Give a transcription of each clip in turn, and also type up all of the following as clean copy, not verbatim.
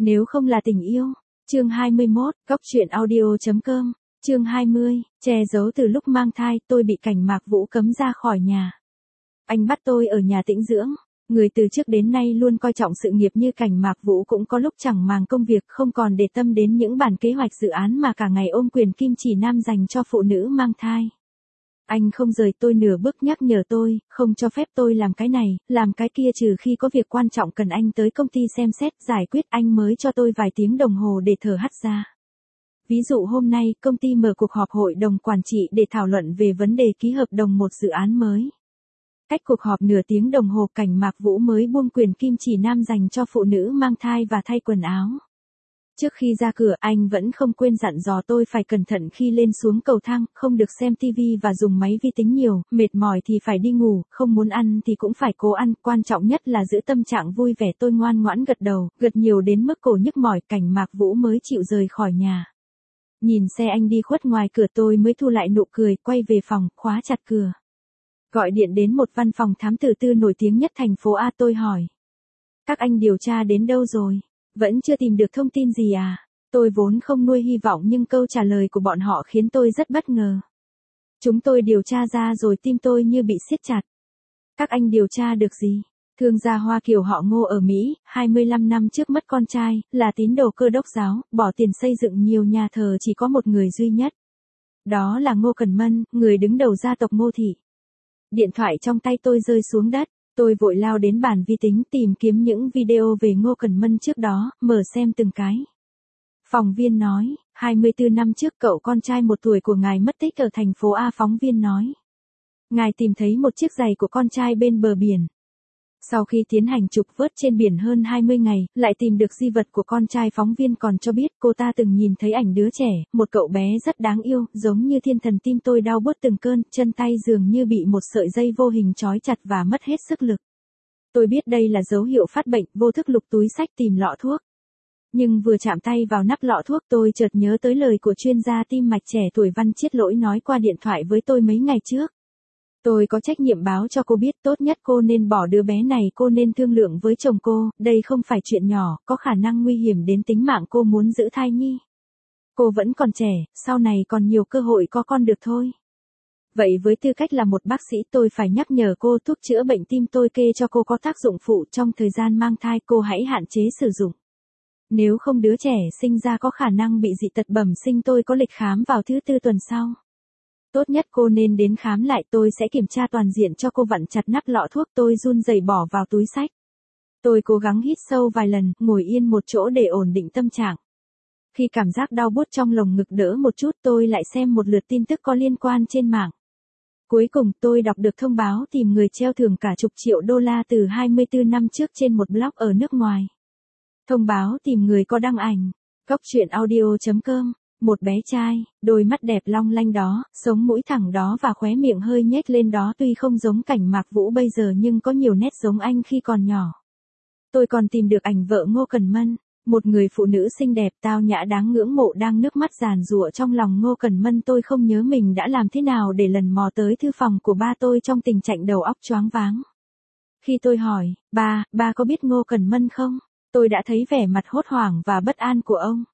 Nếu không là tình yêu. Chương 21, Góc truyện audio.com. Chương 20, che giấu từ lúc mang thai, tôi bị Cảnh Mạc Vũ cấm ra khỏi nhà. Anh bắt tôi ở nhà tĩnh dưỡng. Người từ trước đến nay luôn coi trọng sự nghiệp như Cảnh Mạc Vũ cũng có lúc chẳng màng công việc, không còn để tâm đến những bản kế hoạch dự án mà cả ngày ôm quyền kim chỉ nam dành cho phụ nữ mang thai. Anh không rời tôi nửa bước, nhắc nhở tôi, không cho phép tôi làm cái này, làm cái kia, trừ khi có việc quan trọng cần anh tới công ty xem xét, giải quyết, anh mới cho tôi vài tiếng đồng hồ để thở hắt ra. Ví dụ hôm nay, công ty mở cuộc họp hội đồng quản trị để thảo luận về vấn đề ký hợp đồng một dự án mới. Cách cuộc họp nửa tiếng đồng hồ, Cảnh Mạc Vũ mới buông quyền kim chỉ nam dành cho phụ nữ mang thai và thay quần áo. Trước khi ra cửa, anh vẫn không quên dặn dò tôi phải cẩn thận khi lên xuống cầu thang, không được xem tivi và dùng máy vi tính nhiều, mệt mỏi thì phải đi ngủ, không muốn ăn thì cũng phải cố ăn, quan trọng nhất là giữ tâm trạng vui vẻ. Tôi ngoan ngoãn gật đầu, gật nhiều đến mức cổ nhức mỏi, Cảnh Mạc Vũ mới chịu rời khỏi nhà. Nhìn xe anh đi khuất ngoài cửa, tôi mới thu lại nụ cười, quay về phòng, khóa chặt cửa. Gọi điện đến một văn phòng thám tử tư nổi tiếng nhất thành phố A, tôi hỏi. Các anh điều tra đến đâu rồi? Vẫn chưa tìm được thông tin gì à? Tôi vốn không nuôi hy vọng nhưng câu trả lời của bọn họ khiến tôi rất bất ngờ. Chúng tôi điều tra ra rồi, tim tôi như bị siết chặt. Các anh điều tra được gì? Thương gia Hoa Kiều họ Ngô ở Mỹ, 25 năm trước mất con trai, là tín đồ Cơ đốc giáo, bỏ tiền xây dựng nhiều nhà thờ, chỉ có một người duy nhất. Đó là Ngô Cần Mân, người đứng đầu gia tộc Ngô thị. Điện thoại trong tay tôi rơi xuống đất. Tôi vội lao đến bàn vi tính tìm kiếm những video về Ngô Cần Mân trước đó, mở xem từng cái. Phóng viên nói, 24 năm trước cậu con trai 1 tuổi của ngài mất tích ở thành phố A. Phóng viên nói, ngài tìm thấy một chiếc giày của con trai bên bờ biển. Sau khi tiến hành trục vớt trên biển hơn 20 ngày, lại tìm được di vật của con trai. Phóng viên còn cho biết cô ta từng nhìn thấy ảnh đứa trẻ, một cậu bé rất đáng yêu, giống như thiên thần. Tim tôi đau buốt từng cơn, chân tay dường như bị một sợi dây vô hình trói chặt và mất hết sức lực. Tôi biết đây là dấu hiệu phát bệnh, vô thức lục túi xách tìm lọ thuốc. Nhưng vừa chạm tay vào nắp lọ thuốc, tôi chợt nhớ tới lời của chuyên gia tim mạch trẻ tuổi Văn Chiết Lỗi nói qua điện thoại với tôi mấy ngày trước. Tôi có trách nhiệm báo cho cô biết, tốt nhất cô nên bỏ đứa bé này, cô nên thương lượng với chồng cô, đây không phải chuyện nhỏ, có khả năng nguy hiểm đến tính mạng. Cô muốn giữ thai nhi. Cô vẫn còn trẻ, sau này còn nhiều cơ hội có con được thôi. Vậy với tư cách là một bác sĩ, tôi phải nhắc nhở cô, thuốc chữa bệnh tim tôi kê cho cô có tác dụng phụ, trong thời gian mang thai cô hãy hạn chế sử dụng. Nếu không đứa trẻ sinh ra có khả năng bị dị tật bẩm sinh. Tôi có lịch khám vào thứ Tư tuần sau. Tốt nhất cô nên đến khám lại, tôi sẽ kiểm tra toàn diện cho cô. Vặn chặt nắp lọ thuốc, tôi run rẩy bỏ vào túi xách. Tôi cố gắng hít sâu vài lần, ngồi yên một chỗ để ổn định tâm trạng. Khi cảm giác đau buốt trong lồng ngực đỡ một chút, tôi lại xem một lượt tin tức có liên quan trên mạng. Cuối cùng tôi đọc được thông báo tìm người treo thưởng cả chục triệu đô la từ 24 năm trước trên một blog ở nước ngoài. Thông báo tìm người có đăng ảnh. Góc truyện audio.com. Một bé trai, đôi mắt đẹp long lanh đó, sống mũi thẳng đó và khóe miệng hơi nhếch lên đó, tuy không giống Cảnh Mạc Vũ bây giờ nhưng có nhiều nét giống anh khi còn nhỏ. Tôi còn tìm được ảnh vợ Ngô Cần Mân, một người phụ nữ xinh đẹp, tao nhã, đáng ngưỡng mộ, đang nước mắt giàn giụa trong lòng Ngô Cần Mân. Tôi không nhớ mình đã làm thế nào để lần mò tới thư phòng của ba tôi trong tình trạng đầu óc choáng váng. Khi tôi hỏi, ba có biết Ngô Cần Mân không? Tôi đã thấy vẻ mặt hốt hoảng và bất an của ông.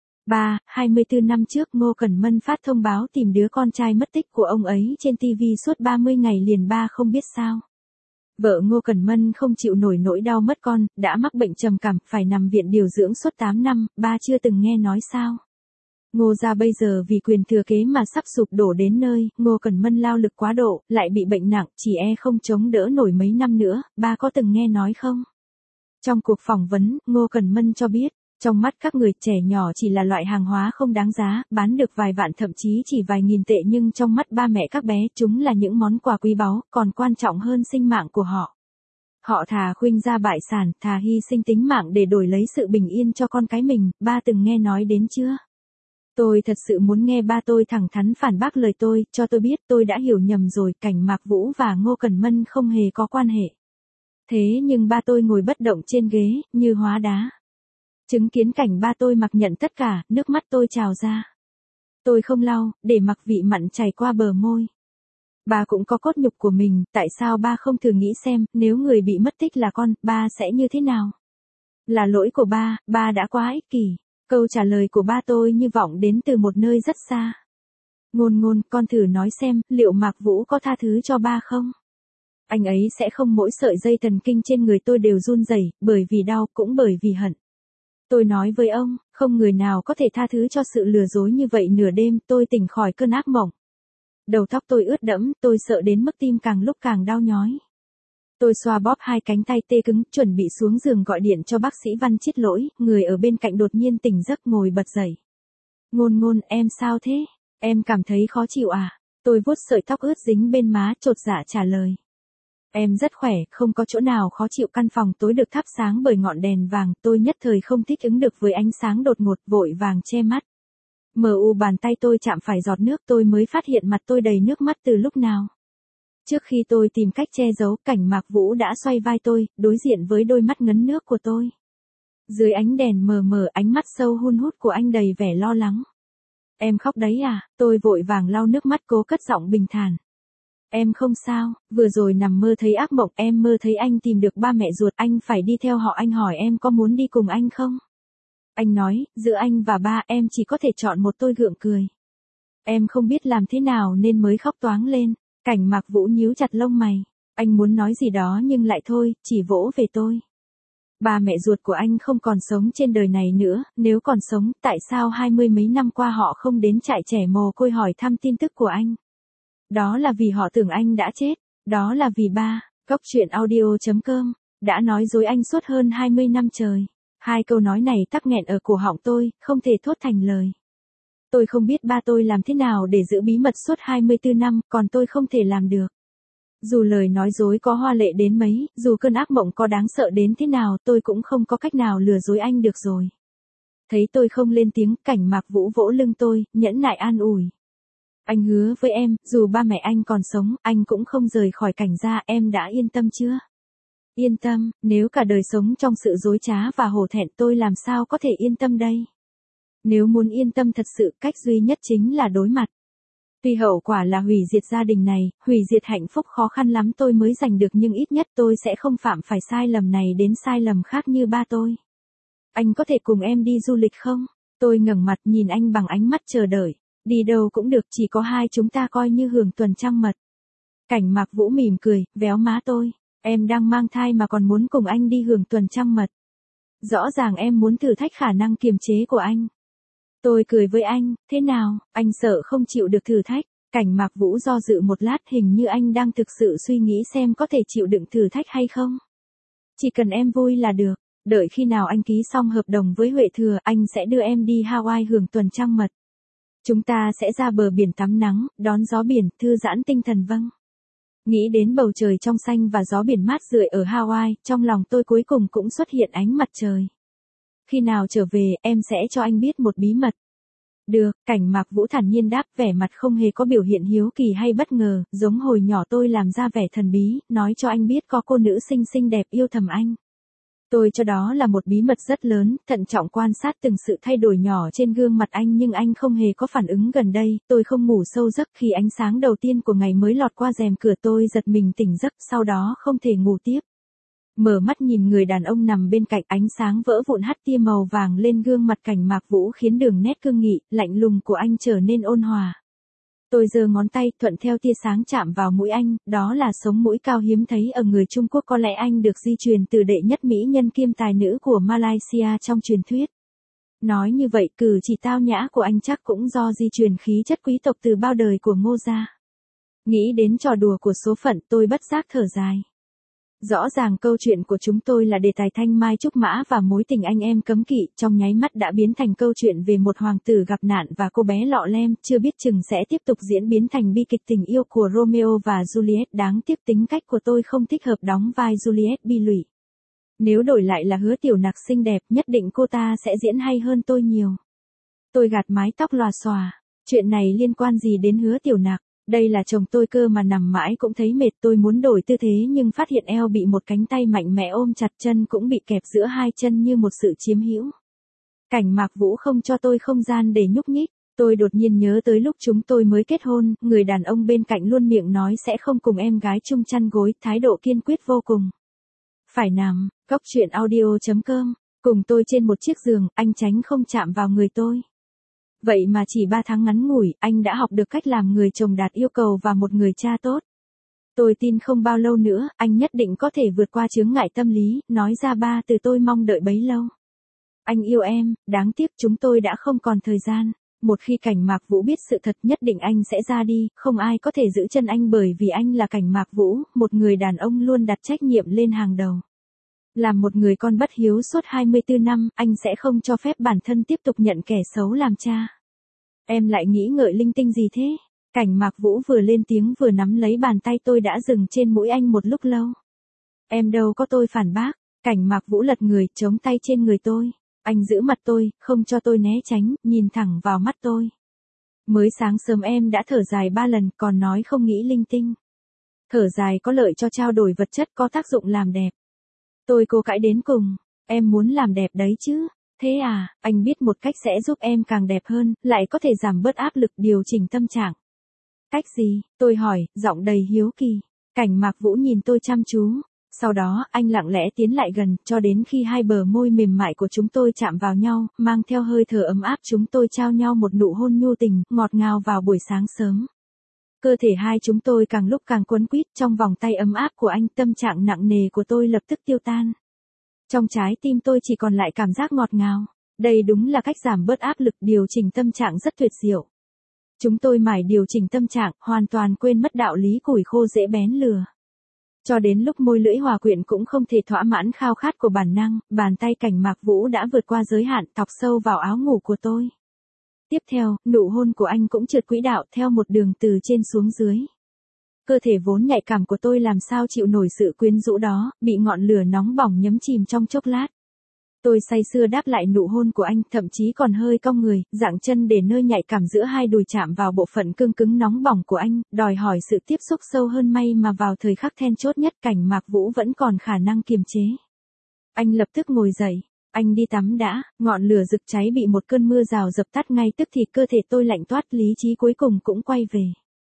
24 năm trước Ngô Cần Mân phát thông báo tìm đứa con trai mất tích của ông ấy trên TV suốt 30 ngày liền. Ba không biết sao? Vợ Ngô Cần Mân không chịu nổi nỗi đau mất con, đã mắc bệnh trầm cảm, phải nằm viện điều dưỡng suốt 8 năm, ba chưa từng nghe nói sao? Ngô gia bây giờ vì quyền thừa kế mà sắp sụp đổ đến nơi, Ngô Cần Mân lao lực quá độ, lại bị bệnh nặng, chỉ không chống đỡ nổi mấy năm nữa, ba có từng nghe nói không? Trong cuộc phỏng vấn, Ngô Cần Mân cho biết, trong mắt các người trẻ nhỏ chỉ là loại hàng hóa không đáng giá, bán được vài vạn thậm chí chỉ vài nghìn tệ, nhưng trong mắt ba mẹ các bé, chúng là những món quà quý báu, còn quan trọng hơn sinh mạng của họ. Họ thà khuynh ra bại sản, thà hy sinh tính mạng để đổi lấy sự bình yên cho con cái mình. Ba từng nghe nói đến chưa? Tôi thật sự muốn nghe. Ba tôi thẳng thắn phản bác lời tôi, cho tôi biết tôi đã hiểu nhầm rồi, Cảnh Mạc Vũ và Ngô Cần Mân không hề có quan hệ. Thế nhưng ba tôi ngồi bất động trên ghế, như hóa đá. Chứng kiến cảnh ba tôi mặc nhận tất cả, nước mắt tôi trào ra. Tôi không lau, để mặc vị mặn chảy qua bờ môi. Ba cũng có cốt nhục của mình, tại sao ba không thử nghĩ xem, nếu người bị mất tích là con, ba sẽ như thế nào? Là lỗi của ba, ba đã quá ích kỷ. Câu trả lời của ba tôi như vọng đến từ một nơi rất xa. Ngôn ngôn, con thử nói xem, liệu Mạc Vũ có tha thứ cho ba không? Anh ấy sẽ không, mỗi sợi dây thần kinh trên người tôi đều run rẩy, bởi vì đau, cũng bởi vì hận. Tôi nói với ông, không người nào có thể tha thứ cho sự lừa dối như vậy. Nửa đêm, tôi tỉnh khỏi cơn ác mộng. Đầu tóc tôi ướt đẫm, tôi sợ đến mức tim càng lúc càng đau nhói. Tôi xoa bóp hai cánh tay tê cứng, chuẩn bị xuống giường gọi điện cho bác sĩ Văn Chiết Lỗi, người ở bên cạnh đột nhiên tỉnh giấc ngồi bật dậy. Ngôn ngôn, em sao thế? Em cảm thấy khó chịu à? Tôi vuốt sợi tóc ướt dính bên má, chột dạ trả lời. Em rất khỏe, không có chỗ nào khó chịu. Căn phòng tối được thắp sáng bởi ngọn đèn vàng, tôi nhất thời không thích ứng được với ánh sáng đột ngột, vội vàng che mắt. Bàn tay tôi chạm phải giọt nước, tôi mới phát hiện mặt tôi đầy nước mắt từ lúc nào. Trước khi tôi tìm cách che giấu, Cảnh Mạc Vũ đã xoay vai tôi, đối diện với đôi mắt ngấn nước của tôi. Dưới ánh đèn mờ mờ, ánh mắt sâu hun hút của anh đầy vẻ lo lắng. Em khóc đấy à? Tôi vội vàng lau nước mắt, cố cất giọng bình thản. Em không sao, vừa rồi nằm mơ thấy ác mộng, em mơ thấy anh tìm được ba mẹ ruột, anh phải đi theo họ. Anh hỏi em có muốn đi cùng anh không? Anh nói, giữa anh và ba em chỉ có thể chọn một. Tôi gượng cười. Em không biết làm thế nào nên mới khóc toáng lên. Cảnh Mạc Vũ nhíu chặt lông mày. Anh muốn nói gì đó nhưng lại thôi, chỉ vỗ về tôi. Ba mẹ ruột của anh không còn sống trên đời này nữa, nếu còn sống, tại sao 20 mấy năm qua họ không đến trại trẻ mồ côi hỏi thăm tin tức của anh? Đó là vì họ tưởng anh đã chết, đó là vì ba, Cóc Truyện Audio.com, đã nói dối anh suốt hơn 20 năm trời. Hai câu nói này tắc nghẹn ở cổ họng tôi, không thể thốt thành lời. Tôi không biết ba tôi làm thế nào để giữ bí mật suốt 24 năm, còn tôi không thể làm được. Dù lời nói dối có hoa lệ đến mấy, dù cơn ác mộng có đáng sợ đến thế nào, tôi cũng không có cách nào lừa dối anh được rồi. Thấy tôi không lên tiếng, Cảnh Mạc Vũ vỗ lưng tôi, nhẫn nại an ủi. Anh hứa với em, dù ba mẹ anh còn sống, anh cũng không rời khỏi Cảnh gia. Em đã yên tâm chưa? Yên tâm, nếu cả đời sống trong sự dối trá và hổ thẹn, tôi làm sao có thể yên tâm đây? Nếu muốn yên tâm thật sự, cách duy nhất chính là đối mặt. Tuy hậu quả là hủy diệt gia đình này, hủy diệt hạnh phúc khó khăn lắm tôi mới giành được, nhưng ít nhất tôi sẽ không phạm phải sai lầm này đến sai lầm khác như ba tôi. Anh có thể cùng em đi du lịch không? Tôi ngẩng mặt nhìn anh bằng ánh mắt chờ đợi. Đi đâu cũng được, chỉ có hai chúng ta coi như hưởng tuần trăng mật. Cảnh Mạc Vũ mỉm cười, véo má tôi. Em đang mang thai mà còn muốn cùng anh đi hưởng tuần trăng mật. Rõ ràng em muốn thử thách khả năng kiềm chế của anh. Tôi cười với anh, thế nào, anh sợ không chịu được thử thách? Cảnh Mạc Vũ do dự một lát, hình như anh đang thực sự suy nghĩ xem có thể chịu đựng thử thách hay không. Chỉ cần em vui là được, đợi khi nào anh ký xong hợp đồng với Huệ Thừa, anh sẽ đưa em đi Hawaii hưởng tuần trăng mật. Chúng ta sẽ ra bờ biển tắm nắng, đón gió biển, thư giãn tinh thần. Vâng. Nghĩ đến bầu trời trong xanh và gió biển mát rượi ở Hawaii, trong lòng tôi cuối cùng cũng xuất hiện ánh mặt trời. Khi nào trở về, em sẽ cho anh biết một bí mật. Được, Cảnh Mạc Vũ thản nhiên đáp, vẻ mặt không hề có biểu hiện hiếu kỳ hay bất ngờ, giống hồi nhỏ tôi làm ra vẻ thần bí, nói cho anh biết có cô nữ xinh đẹp yêu thầm anh. Tôi cho đó là một bí mật rất lớn, thận trọng quan sát từng sự thay đổi nhỏ trên gương mặt anh, nhưng anh không hề có phản ứng. Gần đây, tôi không ngủ sâu giấc, khi ánh sáng đầu tiên của ngày mới lọt qua rèm cửa tôi giật mình tỉnh giấc, sau đó không thể ngủ tiếp. Mở mắt nhìn người đàn ông nằm bên cạnh, ánh sáng vỡ vụn hắt tia màu vàng lên gương mặt Cảnh Mạc Vũ khiến đường nét cương nghị, lạnh lùng của anh trở nên ôn hòa. Tôi giơ ngón tay, thuận theo tia sáng chạm vào mũi anh, đó là sống mũi cao hiếm thấy ở người Trung Quốc, có lẽ anh được di truyền từ đệ nhất mỹ nhân kiêm tài nữ của Malaysia trong truyền thuyết. Nói như vậy, cử chỉ tao nhã của anh chắc cũng do di truyền khí chất quý tộc từ bao đời của Ngô gia. Nghĩ đến trò đùa của số phận, tôi bất giác thở dài. Rõ ràng câu chuyện của chúng tôi là đề tài thanh mai trúc mã và mối tình anh em cấm kỵ, trong nháy mắt đã biến thành câu chuyện về một hoàng tử gặp nạn và cô bé lọ lem, chưa biết chừng sẽ tiếp tục diễn biến thành bi kịch tình yêu của Romeo và Juliet. Đáng tiếc tính cách của tôi không thích hợp đóng vai Juliet bi lụy. Nếu đổi lại là Hứa Tiểu Nặc xinh đẹp, nhất định cô ta sẽ diễn hay hơn tôi nhiều. Tôi gạt mái tóc lòa xòa. Chuyện này liên quan gì đến Hứa Tiểu Nặc? Đây là chồng tôi cơ mà, nằm mãi cũng thấy mệt. Tôi muốn đổi tư thế nhưng phát hiện eo bị một cánh tay mạnh mẽ ôm chặt, chân cũng bị kẹp giữa hai chân như một sự chiếm hữu. Cảnh Mạc Vũ không cho tôi không gian để nhúc nhích. Tôi đột nhiên nhớ tới lúc chúng tôi mới kết hôn, người đàn ông bên cạnh luôn miệng nói sẽ không cùng em gái chung chăn gối, thái độ kiên quyết vô cùng. Phải nằm, Cóc Truyện Audio.com Cùng tôi trên một chiếc giường, anh tránh không chạm vào người tôi. Vậy mà chỉ 3 tháng ngắn ngủi, anh đã học được cách làm người chồng đạt yêu cầu và một người cha tốt. Tôi tin không bao lâu nữa, anh nhất định có thể vượt qua chướng ngại tâm lý, nói ra 3 từ tôi mong đợi bấy lâu. Anh yêu em, đáng tiếc chúng tôi đã không còn thời gian. Một khi Cảnh Mạc Vũ biết sự thật nhất định anh sẽ ra đi, không ai có thể giữ chân anh bởi vì anh là Cảnh Mạc Vũ, một người đàn ông luôn đặt trách nhiệm lên hàng đầu. Làm một người con bất hiếu suốt 24 năm, anh sẽ không cho phép bản thân tiếp tục nhận kẻ xấu làm cha. Em lại nghĩ ngợi linh tinh gì thế? Cảnh Mạc Vũ vừa lên tiếng vừa nắm lấy bàn tay tôi đã dừng trên mũi anh một lúc lâu. Em đâu có, tôi phản bác. Cảnh Mạc Vũ lật người, chống tay trên người tôi. Anh giữ mặt tôi, không cho tôi né tránh, nhìn thẳng vào mắt tôi. Mới sáng sớm em đã thở dài 3 lần, còn nói không nghĩ linh tinh. Thở dài có lợi cho trao đổi vật chất, có tác dụng làm đẹp. Tôi cố cãi đến cùng. Em muốn làm đẹp đấy chứ. Thế à, anh biết một cách sẽ giúp em càng đẹp hơn, lại có thể giảm bớt áp lực, điều chỉnh tâm trạng. Cách gì? Tôi hỏi, giọng đầy hiếu kỳ. Cảnh Mạc Vũ nhìn tôi chăm chú. Sau đó, anh lặng lẽ tiến lại gần, cho đến khi hai bờ môi mềm mại của chúng tôi chạm vào nhau, mang theo hơi thở ấm áp, chúng tôi trao nhau một nụ hôn nhu tình, ngọt ngào vào buổi sáng sớm. Cơ thể hai chúng tôi càng lúc càng quấn quýt trong vòng tay ấm áp của anh, tâm trạng nặng nề của tôi lập tức tiêu tan. Trong trái tim tôi chỉ còn lại cảm giác ngọt ngào. Đây đúng là cách giảm bớt áp lực, điều chỉnh tâm trạng rất tuyệt diệu. Chúng tôi mải điều chỉnh tâm trạng, hoàn toàn quên mất đạo lý củi khô dễ bén lửa. Cho đến lúc môi lưỡi hòa quyện cũng không thể thỏa mãn khao khát của bản năng, bàn tay Cảnh Mạc Vũ đã vượt qua giới hạn, thọc sâu vào áo ngủ của tôi. Tiếp theo, nụ hôn của anh cũng trượt quỹ đạo theo một đường từ trên xuống dưới. Cơ thể vốn nhạy cảm của tôi làm sao chịu nổi sự quyến rũ đó, bị ngọn lửa nóng bỏng nhấm chìm trong chốc lát. Tôi say sưa đáp lại nụ hôn của anh, thậm chí còn hơi cong người, dạng chân để nơi nhạy cảm giữa hai đùi chạm vào bộ phận cương cứng nóng bỏng của anh, đòi hỏi sự tiếp xúc sâu hơn. May mà vào thời khắc then chốt nhất, Cảnh Mạc Vũ vẫn còn khả năng kiềm chế. Anh lập tức ngồi dậy, anh đi tắm đã, ngọn lửa rực cháy bị một cơn mưa rào dập tắt ngay tức thì, cơ thể tôi lạnh toát, lý trí cuối cùng cũng quay về.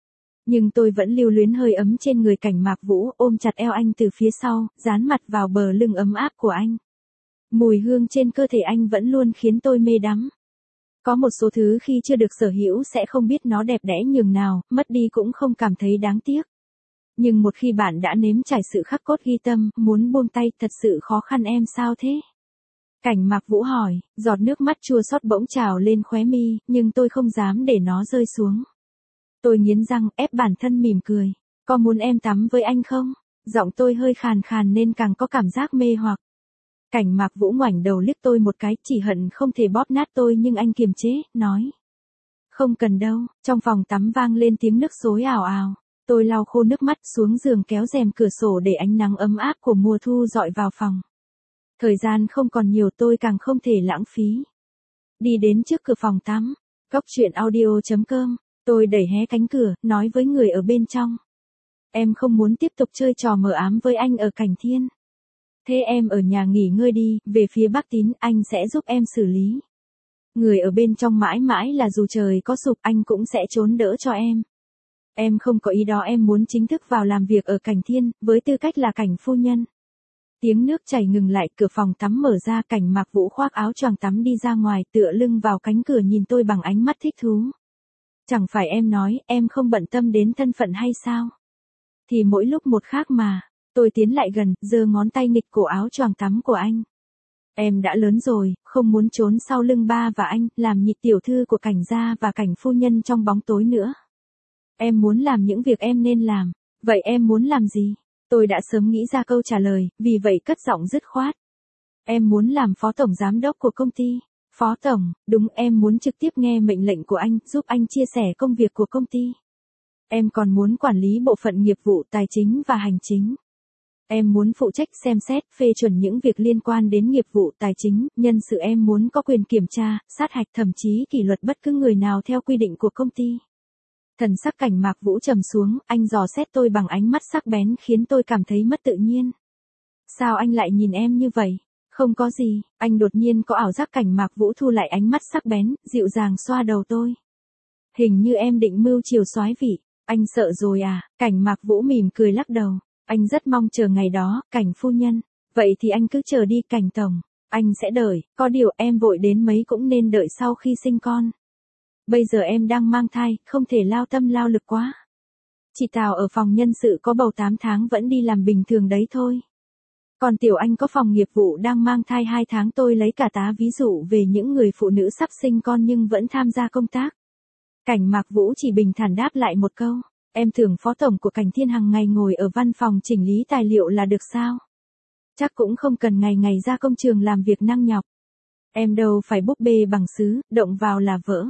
Nhưng tôi vẫn lưu luyến hơi ấm trên người Cảnh Mạc Vũ, ôm chặt eo anh từ phía sau, dán mặt vào bờ lưng ấm áp của anh. Mùi hương trên cơ thể anh vẫn luôn khiến tôi mê đắm. Có một số thứ khi chưa được sở hữu sẽ không biết nó đẹp đẽ nhường nào, mất đi cũng không cảm thấy đáng tiếc. Nhưng một khi bạn đã nếm trải sự khắc cốt ghi tâm, muốn buông tay thật sự khó khăn. Em sao thế? Cảnh Mạc Vũ hỏi, giọt nước mắt chua xót bỗng trào lên khóe mi, nhưng tôi không dám để nó rơi xuống. Tôi nghiến răng, ép bản thân mỉm cười. Có muốn em tắm với anh không? Giọng tôi hơi khàn khàn nên càng có cảm giác mê hoặc. Cảnh Mạc Vũ ngoảnh đầu liếc tôi một cái, chỉ hận không thể bóp nát tôi nhưng anh kiềm chế, nói. Không cần đâu. Trong phòng tắm vang lên tiếng nước xối ào ào. Tôi lau khô nước mắt, xuống giường kéo rèm cửa sổ để ánh nắng ấm áp của mùa thu dọi vào phòng. Thời gian không còn nhiều, tôi càng không thể lãng phí. Đi đến trước cửa phòng tắm. Góc truyện audio.com. Tôi đẩy hé cánh cửa, nói với người ở bên trong. Em không muốn tiếp tục chơi trò mờ ám với anh ở Cảnh Thiên. Thế em ở nhà nghỉ ngơi đi, về phía Bắc Tín, anh sẽ giúp em xử lý. Người ở bên trong mãi mãi là dù trời có sụp anh cũng sẽ trốn đỡ cho em. Em không có ý đó, em muốn chính thức vào làm việc ở Cảnh Thiên, với tư cách là Cảnh phu nhân. Tiếng nước chảy ngừng lại, cửa phòng tắm mở ra, Cảnh Mạc Vũ khoác áo choàng tắm đi ra ngoài, tựa lưng vào cánh cửa nhìn tôi bằng ánh mắt thích thú. Chẳng phải em nói, em không bận tâm đến thân phận hay sao? Thì mỗi lúc một khác mà. Tôi tiến lại gần, giơ ngón tay nghịch cổ áo choàng tắm của anh. Em đã lớn rồi, không muốn trốn sau lưng ba và anh, làm nhị tiểu thư của Cảnh gia và Cảnh phu nhân trong bóng tối nữa. Em muốn làm những việc em nên làm. Vậy em muốn làm gì? Tôi đã sớm nghĩ ra câu trả lời, vì vậy cất giọng dứt khoát. Em muốn làm phó tổng giám đốc của công ty. Phó tổng, đúng, em muốn trực tiếp nghe mệnh lệnh của anh, giúp anh chia sẻ công việc của công ty. Em còn muốn quản lý bộ phận nghiệp vụ tài chính và hành chính. Em muốn phụ trách xem xét, phê chuẩn những việc liên quan đến nghiệp vụ tài chính, nhân sự. Em muốn có quyền kiểm tra, sát hạch, thậm chí kỷ luật bất cứ người nào theo quy định của công ty. Thần sắc Cảnh Mạc Vũ trầm xuống, anh dò xét tôi bằng ánh mắt sắc bén khiến tôi cảm thấy mất tự nhiên. Sao anh lại nhìn em như vậy? Không có gì, anh đột nhiên có ảo giác. Cảnh Mạc Vũ thu lại ánh mắt sắc bén, dịu dàng xoa đầu tôi. Hình như em định mưu chiều soái vị, anh sợ rồi à? Cảnh Mạc Vũ mỉm cười lắc đầu. Anh rất mong chờ ngày đó, Cảnh phu nhân. Vậy thì anh cứ chờ đi, Cảnh tổng. Anh sẽ đợi, có điều em vội đến mấy cũng nên đợi sau khi sinh con. Bây giờ em đang mang thai, không thể lao tâm lao lực quá. Chị Tào ở phòng nhân sự có bầu 8 tháng vẫn đi làm bình thường đấy thôi. Còn Tiểu Anh có phòng nghiệp vụ đang mang thai 2 tháng, tôi lấy cả tá ví dụ về những người phụ nữ sắp sinh con nhưng vẫn tham gia công tác. Cảnh Mạc Vũ chỉ bình thản đáp lại một câu, em tưởng phó tổng của Cảnh Thiên hàng ngày ngồi ở văn phòng chỉnh lý tài liệu là được sao? Chắc cũng không cần ngày ngày ra công trường làm việc năng nhọc. Em đâu phải búp bê bằng sứ, động vào là vỡ.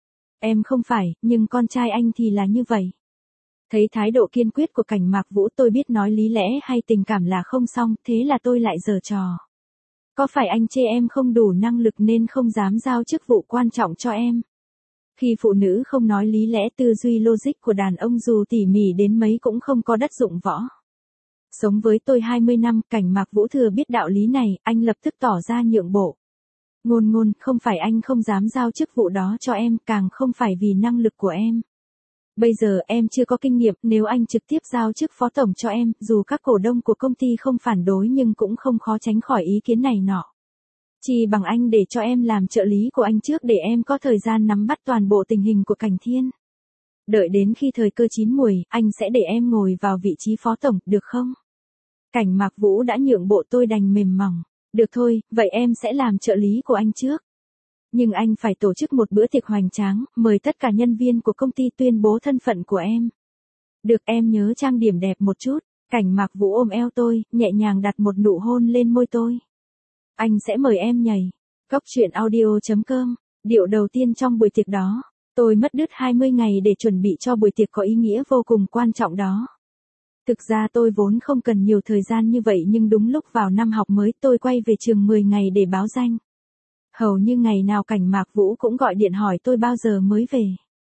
Em không phải, nhưng con trai anh thì là như vậy. Thấy thái độ kiên quyết của Cảnh Mạc Vũ, tôi biết nói lý lẽ hay tình cảm là không xong, thế là tôi lại giở trò. Có phải anh chê em không đủ năng lực nên không dám giao chức vụ quan trọng cho em? Khi phụ nữ không nói lý lẽ, tư duy logic của đàn ông dù tỉ mỉ đến mấy cũng không có đất dụng võ. Sống với tôi 20 năm, Cảnh Mạc Vũ thừa biết đạo lý này, anh lập tức tỏ ra nhượng bộ. Ngôn, không phải anh không dám giao chức vụ đó cho em, càng không phải vì năng lực của em. Bây giờ em chưa có kinh nghiệm, nếu anh trực tiếp giao chức phó tổng cho em, dù các cổ đông của công ty không phản đối nhưng cũng không khó tránh khỏi ý kiến này nọ. Chỉ bằng anh để cho em làm trợ lý của anh trước để em có thời gian nắm bắt toàn bộ tình hình của Cảnh Thiên. Đợi đến khi thời cơ chín muồi, anh sẽ để em ngồi vào vị trí phó tổng, được không? Cảnh Mạc Vũ đã nhượng bộ, tôi đành mềm mỏng. Được thôi, vậy em sẽ làm trợ lý của anh trước. Nhưng anh phải tổ chức một bữa tiệc hoành tráng, mời tất cả nhân viên của công ty tuyên bố thân phận của em. Được, em nhớ trang điểm đẹp một chút. Cảnh Mạc Vũ ôm eo tôi, nhẹ nhàng đặt một nụ hôn lên môi tôi. Anh sẽ mời em nhảy. Cốc truyện audio.com. Điệu đầu tiên trong buổi tiệc đó. Tôi mất đứt 20 ngày để chuẩn bị cho buổi tiệc có ý nghĩa vô cùng quan trọng đó. Thực ra tôi vốn không cần nhiều thời gian như vậy, nhưng đúng lúc vào năm học mới tôi quay về trường 10 ngày để báo danh. Hầu như ngày nào Cảnh Mạc Vũ cũng gọi điện hỏi tôi bao giờ mới về.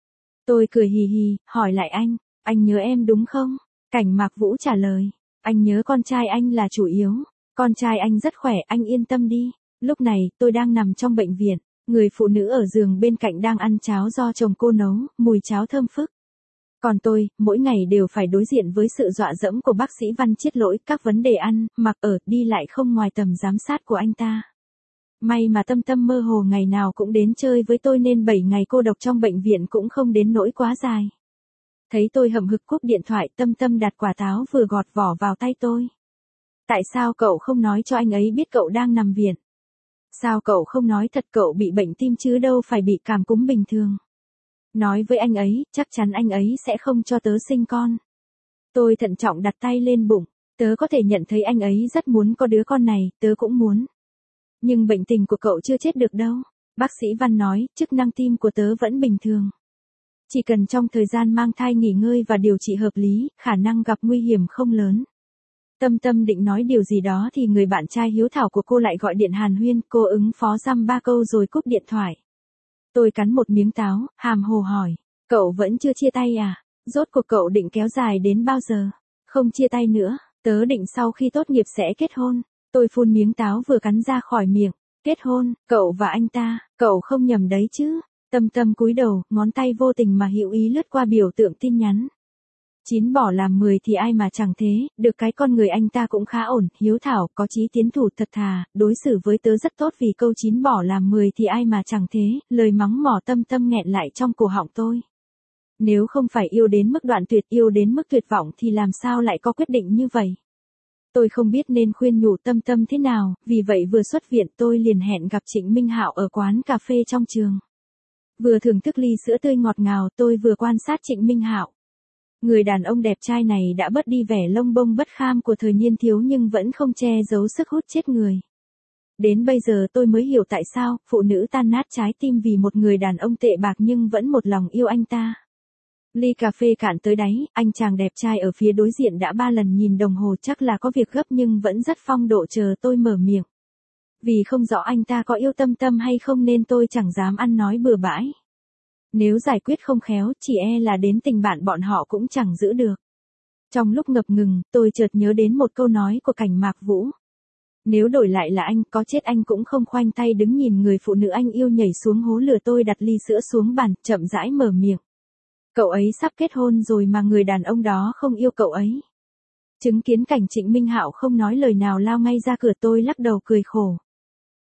Tôi cười hì hì, hỏi lại anh nhớ em đúng không? Cảnh Mạc Vũ trả lời, anh nhớ con trai anh là chủ yếu. Con trai anh rất khỏe, anh yên tâm đi. Lúc này, tôi đang nằm trong bệnh viện. Người phụ nữ ở giường bên cạnh đang ăn cháo do chồng cô nấu, mùi cháo thơm phức. Còn tôi, mỗi ngày đều phải đối diện với sự dọa dẫm của bác sĩ Văn Chiết Lỗi, các vấn đề ăn, mặc ở, đi lại không ngoài tầm giám sát của anh ta. May mà Tâm Tâm mơ hồ ngày nào cũng đến chơi với tôi nên 7 ngày cô độc trong bệnh viện cũng không đến nỗi quá dài. Thấy tôi hậm hực cúp điện thoại, Tâm Tâm đặt quả táo vừa gọt vỏ vào tay tôi. Tại sao cậu không nói cho anh ấy biết cậu đang nằm viện? Sao cậu không nói thật cậu bị bệnh tim chứ đâu phải bị cảm cúm bình thường? Nói với anh ấy, chắc chắn anh ấy sẽ không cho tớ sinh con. Tôi thận trọng đặt tay lên bụng, tớ có thể nhận thấy anh ấy rất muốn có đứa con này, tớ cũng muốn. Nhưng bệnh tình của cậu chưa chết được đâu. Bác sĩ Văn nói, chức năng tim của tớ vẫn bình thường. Chỉ cần trong thời gian mang thai nghỉ ngơi và điều trị hợp lý, khả năng gặp nguy hiểm không lớn. Tâm Tâm định nói điều gì đó thì người bạn trai hiếu thảo của cô lại gọi điện hàn huyên, cô ứng phó dăm ba câu rồi cúp điện thoại. Tôi cắn một miếng táo, hàm hồ hỏi, cậu vẫn chưa chia tay à? Rốt cuộc cậu định kéo dài đến bao giờ? Không chia tay nữa, tớ định sau khi tốt nghiệp sẽ kết hôn. Tôi phun miếng táo vừa cắn ra khỏi miệng. Kết hôn, cậu và anh ta, cậu không nhầm đấy chứ? Tâm Tâm cúi đầu, ngón tay vô tình mà hữu ý lướt qua biểu tượng tin nhắn. 9 bỏ làm 10 thì ai mà chẳng thế, được cái con người anh ta cũng khá ổn, hiếu thảo, có chí tiến thủ thật thà, đối xử với tớ rất tốt vì câu 9 bỏ làm 10 thì ai mà chẳng thế, lời mắng mỏ Tâm Tâm nghẹn lại trong cổ họng tôi. Nếu không phải yêu đến mức đoạn tuyệt, yêu đến mức tuyệt vọng thì làm sao lại có quyết định như vậy? Tôi không biết nên khuyên nhủ Tâm Tâm thế nào, vì vậy vừa xuất viện tôi liền hẹn gặp Trịnh Minh Hạo ở quán cà phê trong trường. Vừa thưởng thức ly sữa tươi ngọt ngào, tôi vừa quan sát Trịnh Minh Hạo. Người đàn ông đẹp trai này đã bớt đi vẻ lông bông bất kham của thời niên thiếu nhưng vẫn không che giấu sức hút chết người. Đến bây giờ tôi mới hiểu tại sao phụ nữ tan nát trái tim vì một người đàn ông tệ bạc nhưng vẫn một lòng yêu anh ta. Ly cà phê cạn tới đáy, anh chàng đẹp trai ở phía đối diện đã 3 lần nhìn đồng hồ, chắc là có việc gấp nhưng vẫn rất phong độ chờ tôi mở miệng. Vì không rõ anh ta có yêu Tâm Tâm hay không nên tôi chẳng dám ăn nói bừa bãi. Nếu giải quyết không khéo, chỉ e là đến tình bạn bọn họ cũng chẳng giữ được. Trong lúc ngập ngừng, tôi chợt nhớ đến một câu nói của Cảnh Mạc Vũ. Nếu đổi lại là anh, có chết anh cũng không khoanh tay đứng nhìn người phụ nữ anh yêu nhảy xuống hố lửa. Tôi đặt ly sữa xuống bàn, chậm rãi mở miệng. Cậu ấy sắp kết hôn rồi mà người đàn ông đó không yêu cậu ấy. Chứng kiến cảnh Trịnh Minh Hạo không nói lời nào lao ngay ra cửa, tôi lắc đầu cười khổ.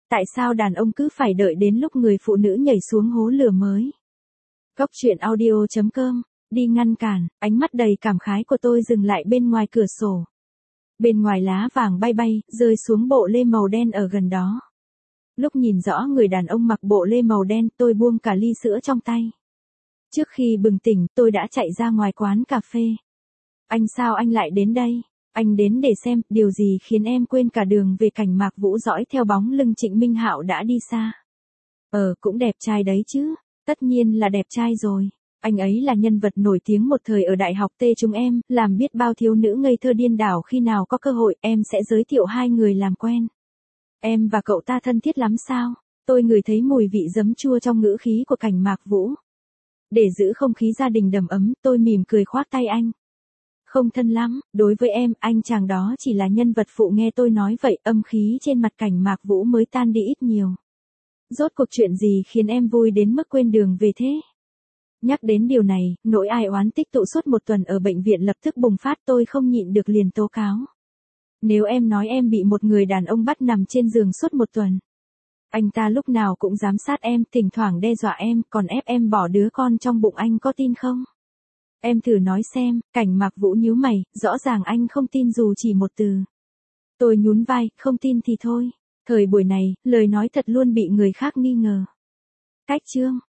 Tại sao đàn ông cứ phải đợi đến lúc người phụ nữ nhảy xuống hố lửa mới? Góc chuyện audio.com, đi ngăn cản, ánh mắt đầy cảm khái của tôi dừng lại bên ngoài cửa sổ. Bên ngoài lá vàng bay bay, rơi xuống bộ lê màu đen ở gần đó. Lúc nhìn rõ người đàn ông mặc bộ lê màu đen, tôi buông cả ly sữa trong tay. Trước khi bừng tỉnh, tôi đã chạy ra ngoài quán cà phê. Sao anh lại đến đây? Anh đến để xem, điều gì khiến em quên cả đường về cảnh Mạc Vũ dõi theo bóng lưng Trịnh Minh Hạo đã đi xa. Cũng đẹp trai đấy chứ. Tất nhiên là đẹp trai rồi. Anh ấy là nhân vật nổi tiếng một thời ở đại học T chúng em, làm biết bao thiếu nữ ngây thơ điên đảo khi nào có cơ hội, em sẽ giới thiệu hai người làm quen. Em và cậu ta thân thiết lắm sao? Tôi ngửi thấy mùi vị giấm chua trong ngữ khí của cảnh Mạc Vũ. Để giữ không khí gia đình đầm ấm, tôi mỉm cười khoác tay anh. Không thân lắm, đối với em, anh chàng đó chỉ là nhân vật phụ. Nghe tôi nói vậy, âm khí trên mặt cảnh Mạc Vũ mới tan đi ít nhiều. Rốt cuộc chuyện gì khiến em vui đến mức quên đường về thế? Nhắc đến điều này, nỗi ai oán tích tụ suốt một tuần ở bệnh viện lập tức bùng phát, tôi không nhịn được liền tố cáo. Nếu em nói em bị một người đàn ông bắt nằm trên giường suốt một tuần. Anh ta lúc nào cũng giám sát em, thỉnh thoảng đe dọa em, còn ép em bỏ đứa con trong bụng, anh có tin không? Em thử nói xem. Cảnh Mạc Vũ nhíu mày, rõ ràng anh không tin dù chỉ một từ. Tôi nhún vai, không tin thì thôi. Thời buổi này, lời nói thật luôn bị người khác nghi ngờ. Cách chương.